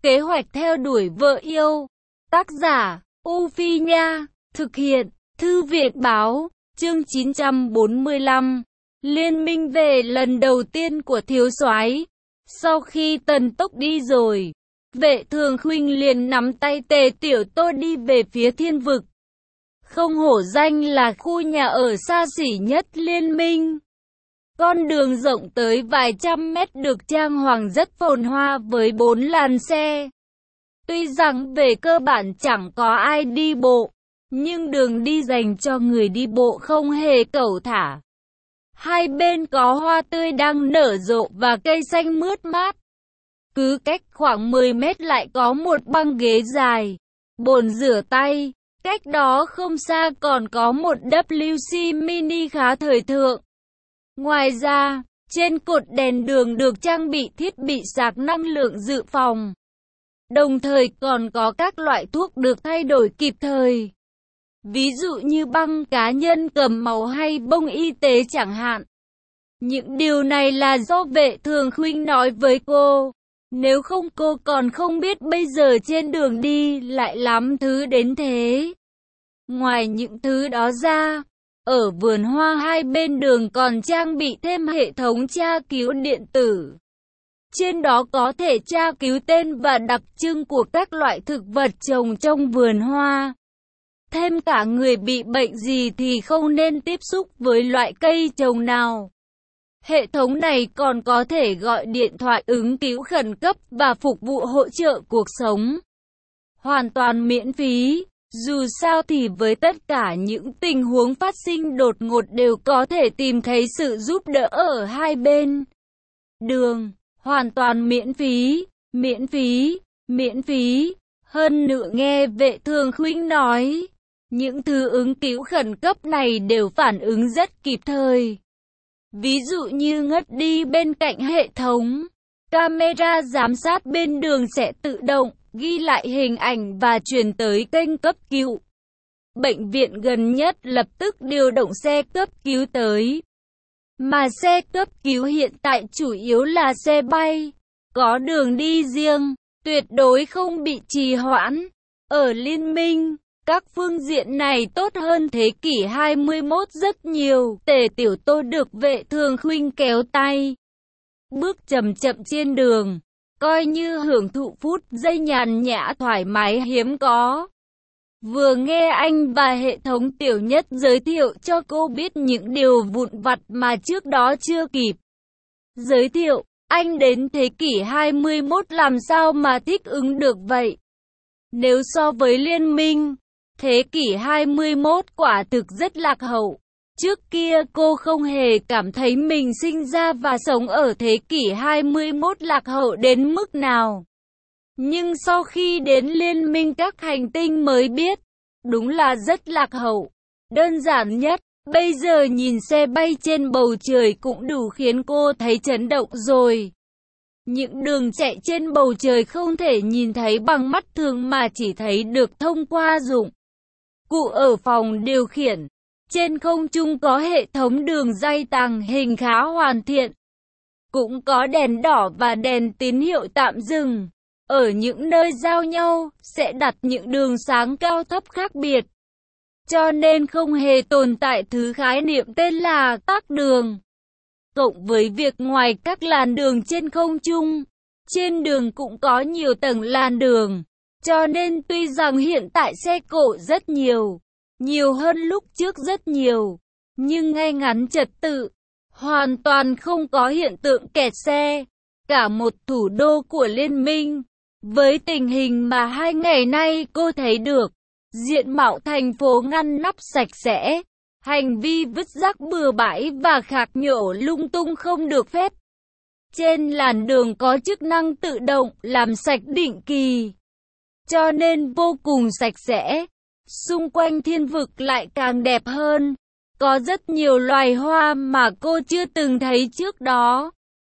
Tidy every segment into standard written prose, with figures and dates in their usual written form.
Kế hoạch theo đuổi vợ yêu. Tác giả, U Phi Nha. Thực hiện, Thư viện Báo. Chương 945. Liên minh về lần đầu tiên của thiếu soái. Sau khi Tần Tốc đi rồi, Vệ Thường Khuynh liền nắm tay Tề Tiểu Tô đi về phía Thiên Vực. Không hổ danh là khu nhà ở xa xỉ nhất liên minh. Con đường rộng tới vài trăm mét được trang hoàng rất phồn hoa với 4 làn xe. Tuy rằng về cơ bản chẳng có ai đi bộ, nhưng đường đi dành cho người đi bộ không hề cẩu thả. Hai bên có hoa tươi đang nở rộ và cây xanh mướt mát. Cứ cách khoảng 10 mét lại có một băng ghế dài, bồn rửa tay. Cách đó không xa còn có một WC mini khá thời thượng. Ngoài ra, trên cột đèn đường được trang bị thiết bị sạc năng lượng dự phòng. Đồng thời còn có các loại thuốc được thay đổi kịp thời. Ví dụ như băng cá nhân cầm máu hay bông y tế chẳng hạn. Những điều này là do Vệ Thường Khuynh nói với cô. Nếu không cô còn không biết bây giờ trên đường đi lại lắm thứ đến thế. Ngoài những thứ đó ra, ở vườn hoa hai bên đường còn trang bị thêm hệ thống tra cứu điện tử. Trên đó có thể tra cứu tên và đặc trưng của các loại thực vật trồng trong vườn hoa. Thêm cả người bị bệnh gì thì không nên tiếp xúc với loại cây trồng nào. Hệ thống này còn có thể gọi điện thoại ứng cứu khẩn cấp và phục vụ hỗ trợ cuộc sống. Hoàn toàn miễn phí. Dù sao thì với tất cả những tình huống phát sinh đột ngột đều có thể tìm thấy sự giúp đỡ ở hai bên đường. Hoàn toàn miễn phí, miễn phí, miễn phí. Hơn nữa nghe Vệ Thường Khuynh nói, những thứ ứng cứu khẩn cấp này đều phản ứng rất kịp thời. Ví dụ như ngất đi bên cạnh hệ thống, camera giám sát bên đường sẽ tự động ghi lại hình ảnh và truyền tới kênh cấp cứu. Bệnh viện gần nhất lập tức điều động xe cấp cứu tới. Mà xe cấp cứu hiện tại chủ yếu là xe bay, có đường đi riêng, tuyệt đối không bị trì hoãn. Ở liên minh, các phương diện này tốt hơn thế kỷ 21 rất nhiều. Tề Tiểu Tô được Vệ Thường Khuynh kéo tay, bước chậm chậm trên đường, coi như hưởng thụ phút giây nhàn nhã thoải mái hiếm có. Vừa nghe anh và hệ thống Tiểu Nhất giới thiệu cho cô biết những điều vụn vặt mà trước đó chưa kịp giới thiệu, anh đến thế kỷ 21 làm sao mà thích ứng được vậy? Nếu so với liên minh, thế kỷ 21 quả thực rất lạc hậu. Trước kia cô không hề cảm thấy mình sinh ra và sống ở thế kỷ 21 lạc hậu đến mức nào. Nhưng sau khi đến liên minh các hành tinh mới biết, đúng là rất lạc hậu. Đơn giản nhất, bây giờ nhìn xe bay trên bầu trời cũng đủ khiến cô thấy chấn động rồi. Những đường chạy trên bầu trời không thể nhìn thấy bằng mắt thường mà chỉ thấy được thông qua dụng cụ ở phòng điều khiển. Trên không trung có hệ thống đường ray tàng hình khá hoàn thiện. Cũng có đèn đỏ và đèn tín hiệu tạm dừng. Ở những nơi giao nhau, sẽ đặt những đường sáng cao thấp khác biệt. Cho nên không hề tồn tại thứ khái niệm tên là tắc đường. Cộng với việc ngoài các làn đường trên không trung, trên đường cũng có nhiều tầng làn đường. Cho nên tuy rằng hiện tại xe cộ rất nhiều hơn lúc trước rất nhiều, nhưng ngay ngắn trật tự, hoàn toàn không có hiện tượng kẹt xe. Cả một thủ đô của liên minh, với tình hình mà 2 ngày nay cô thấy được, diện mạo thành phố ngăn nắp sạch sẽ, hành vi vứt rác bừa bãi và khạc nhổ lung tung không được phép. Trên làn đường có chức năng tự động làm sạch định kỳ, cho nên vô cùng sạch sẽ. Xung quanh Thiên Vực lại càng đẹp hơn, có rất nhiều loài hoa mà cô chưa từng thấy trước đó.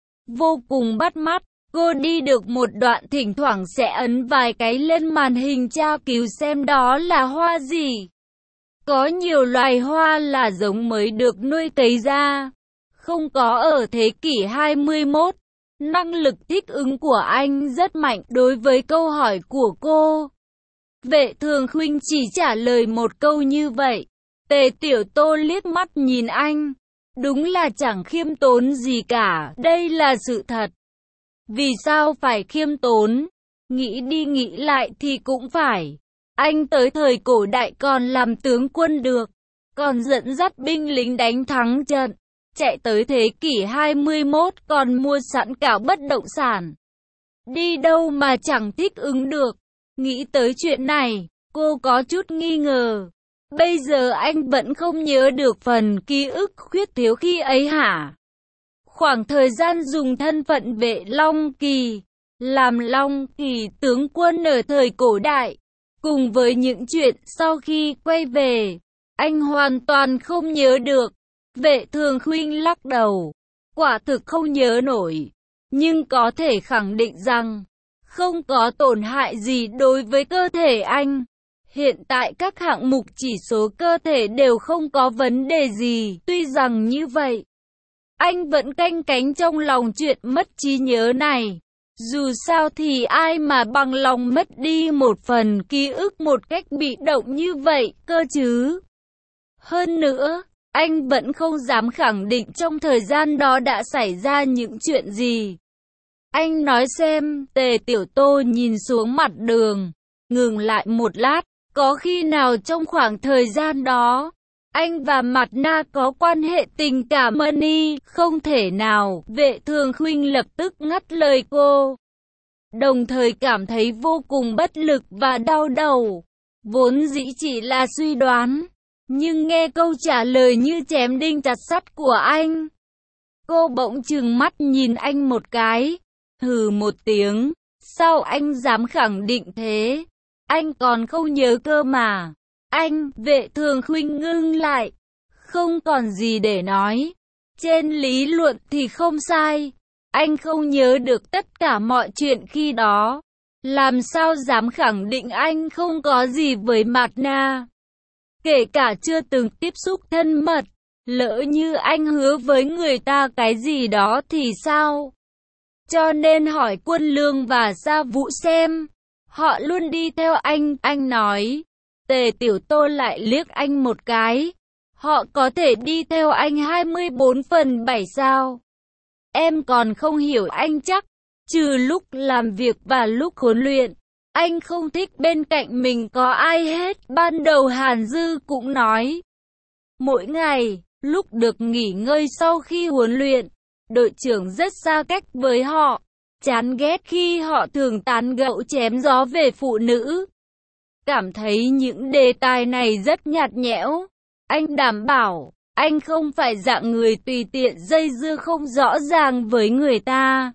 Vô cùng bắt mắt, cô đi được một đoạn thỉnh thoảng sẽ ấn vài cái lên màn hình tra cứu xem đó là hoa gì. Có nhiều loài hoa là giống mới được nuôi cấy ra, không có ở thế kỷ 21. Năng lực thích ứng của anh rất mạnh đối với câu hỏi của cô. Vệ Thường Khuynh chỉ trả lời một câu như vậy. Tề Tiểu Tô liếc mắt nhìn anh. Đúng là chẳng khiêm tốn gì cả, đây là sự thật. Vì sao phải khiêm tốn? Nghĩ đi nghĩ lại thì cũng phải. Anh tới thời cổ đại còn làm tướng quân được, còn dẫn dắt binh lính đánh thắng trận. Chạy tới thế kỷ 21 còn mua sẵn cả bất động sản. Đi đâu mà chẳng thích ứng được. Nghĩ tới chuyện này, cô có chút nghi ngờ. Bây giờ anh vẫn không nhớ được phần ký ức khuyết thiếu khi ấy hả? Khoảng thời gian dùng thân phận Vệ Long Kỳ, làm Long Kỳ tướng quân ở thời cổ đại, cùng với những chuyện sau khi quay về, anh hoàn toàn không nhớ được. Vệ Thường Khuynh lắc đầu, quả thực không nhớ nổi, nhưng có thể khẳng định rằng không có tổn hại gì đối với cơ thể anh. Hiện tại các hạng mục chỉ số cơ thể đều không có vấn đề gì. Tuy rằng như vậy, anh vẫn canh cánh trong lòng chuyện mất trí nhớ này. Dù sao thì ai mà bằng lòng mất đi một phần ký ức một cách bị động như vậy cơ chứ. Hơn nữa, anh vẫn không dám khẳng định trong thời gian đó đã xảy ra những chuyện gì. Anh nói xem. Tề Tiểu Tô nhìn xuống mặt đường, ngừng lại một lát. Có khi nào trong khoảng thời gian đó, anh và Mạt Na có quan hệ tình cảm money? Không thể nào. Vệ Thường Khuynh lập tức ngắt lời cô, đồng thời cảm thấy vô cùng bất lực và đau đầu. Vốn dĩ chỉ là suy đoán, nhưng nghe câu trả lời như chém đinh chặt sắt của anh, cô bỗng trừng mắt nhìn anh một cái, hừ một tiếng. Sao anh dám khẳng định thế? Anh còn không nhớ cơ mà. Anh, Vệ Thường Khuynh ngưng lại, không còn gì để nói. Trên lý luận thì không sai. Anh không nhớ được tất cả mọi chuyện khi đó. Làm sao dám khẳng định anh không có gì với Mạt Na? Kể cả chưa từng tiếp xúc thân mật. Lỡ như anh hứa với người ta cái gì đó thì sao? Cho nên hỏi Quân Lương và Gia Vũ xem. Họ luôn đi theo anh nói. Tề Tiểu Tô lại liếc anh một cái. Họ có thể đi theo anh 24/7 sao? Em còn không hiểu anh chắc. Trừ lúc làm việc và lúc huấn luyện, anh không thích bên cạnh mình có ai hết. Ban đầu Hàn Dư cũng nói. Mỗi ngày, lúc được nghỉ ngơi sau khi huấn luyện, đội trưởng rất xa cách với họ. Chán ghét khi họ thường tán gẫu chém gió về phụ nữ. Cảm thấy những đề tài này rất nhạt nhẽo. Anh đảm bảo, anh không phải dạng người tùy tiện dây dưa không rõ ràng với người ta.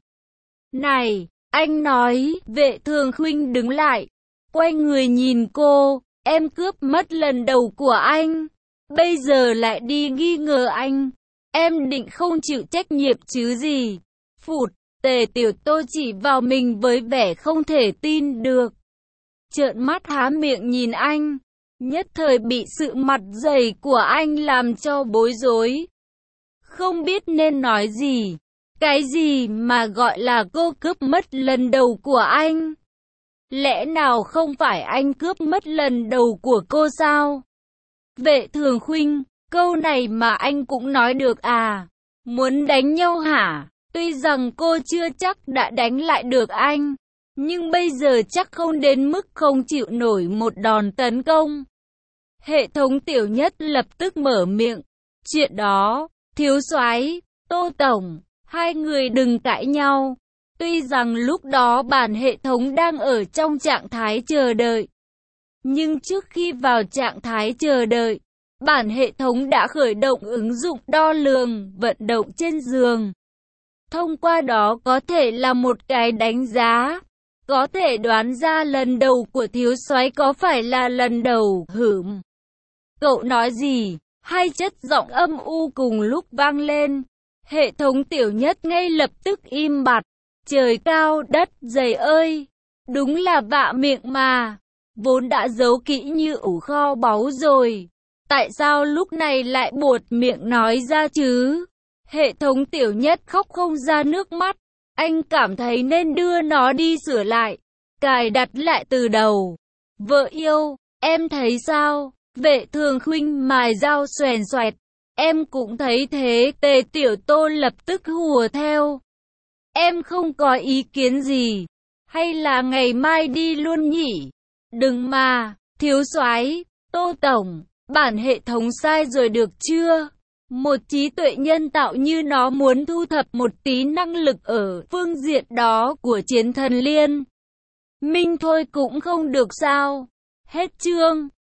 Này, anh nói. Vệ Thường Khuynh đứng lại, quay người nhìn cô. Em cướp mất lần đầu của anh, bây giờ lại đi nghi ngờ anh. Em định không chịu trách nhiệm chứ gì? Phụt. Tề Tiểu Tô chỉ vào mình với vẻ không thể tin được. Trợn mắt há miệng nhìn anh. Nhất thời bị sự mặt dày của anh làm cho bối rối. Không biết nên nói gì. Cái gì mà gọi là cô cướp mất lần đầu của anh? Lẽ nào không phải anh cướp mất lần đầu của cô sao? Vệ Thường Khuynh, câu này mà anh cũng nói được à? Muốn đánh nhau hả? Tuy rằng cô chưa chắc đã đánh lại được anh, nhưng bây giờ chắc không đến mức không chịu nổi một đòn tấn công. Hệ thống Tiểu Nhất lập tức mở miệng. Chuyện đó, thiếu soái, Tô Tổng, hai người đừng cãi nhau. Tuy rằng lúc đó bản hệ thống đang ở trong trạng thái chờ đợi, nhưng trước khi vào trạng thái chờ đợi, bản hệ thống đã khởi động ứng dụng đo lường vận động trên giường. Thông qua đó có thể là một cái đánh giá, có thể đoán ra lần đầu của thiếu soái có phải là lần đầu. Hửm. Cậu nói gì? Hai chất giọng âm u cùng lúc vang lên. Hệ thống Tiểu Nhất ngay lập tức im bặt. Trời cao đất dày ơi! Đúng là vạ miệng mà. Vốn đã giấu kỹ như ủ kho báu rồi. Tại sao lúc này lại buột miệng nói ra chứ? Hệ thống Tiểu Nhất khóc không ra nước mắt. Anh cảm thấy nên đưa nó đi sửa lại, cài đặt lại từ đầu. Vợ yêu, em thấy sao? Vệ Thường Khuynh mài dao xoèn xoẹt. Em cũng thấy thế. Tề Tiểu Tô lập tức hùa theo. Em không có ý kiến gì. Hay là ngày mai đi luôn nhỉ? Đừng mà, thiếu soái, Tô Tổng, bản hệ thống sai rồi được chưa? Một trí tuệ nhân tạo như nó muốn thu thập một tí năng lực ở phương diện đó của Chiến Thần Liên Minh thôi cũng không được sao? Hết chương.